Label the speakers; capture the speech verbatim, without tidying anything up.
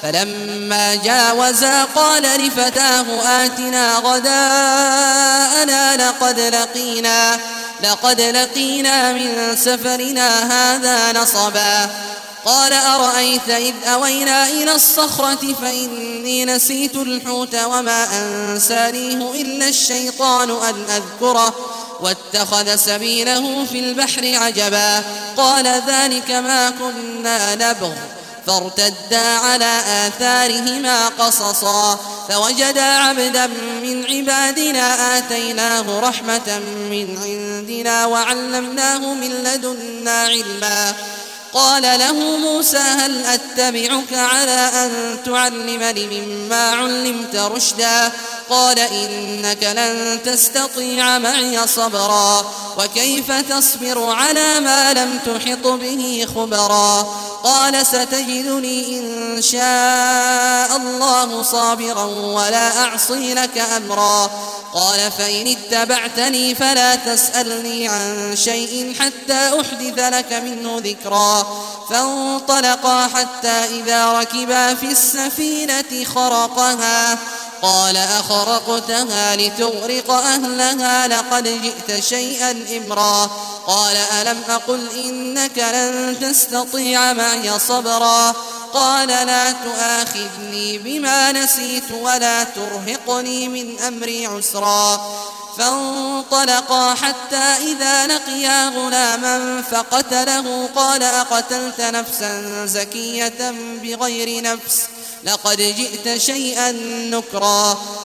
Speaker 1: فلما جاوزا قال لفتاه آتنا غداءنا لقد لقينا لقد لقينا من سفرنا هذا نصبا. قال أرأيت إذ أوينا إلى الصخرة فإني نسيت الحوت وما أنسانيه إلا الشيطان أن أذكره واتخذ سبيله في البحر عجبا. قال ذلك ما كنا نبغ فارتدا على آثارهما قصصا فوجدا عبدا من عبادنا آتيناه رحمة من عندنا وعلمناه من لدنا علما. قال له موسى هل أتبعك على أن تعلمني مما علمت رشدا؟ قال إنك لن تستطيع معي صبرا وكيف تصبر على ما لم تحط به خبرا. قال ستجدني إن شاء الله صابرا ولا أعصي لك أمرا. قال فإن اتبعتني فلا تسألني عن شيء حتى أحدث لك منه ذكرا. فانطلقا حتى إذا ركبا في السفينة خرقها قال أخرقتها لتغرق أهلها لقد جئت شيئا إمرا. قال ألم أقل إنك لن تستطيع معي صبرا. قال لا تؤاخذني بما نسيت ولا ترهقني من أمري عسرا. فانطلقا حتى إذا لقيا غلاما فقتله قال أقتلت نفسا زكية بغير نفس لقد جئت شيئا نكرا.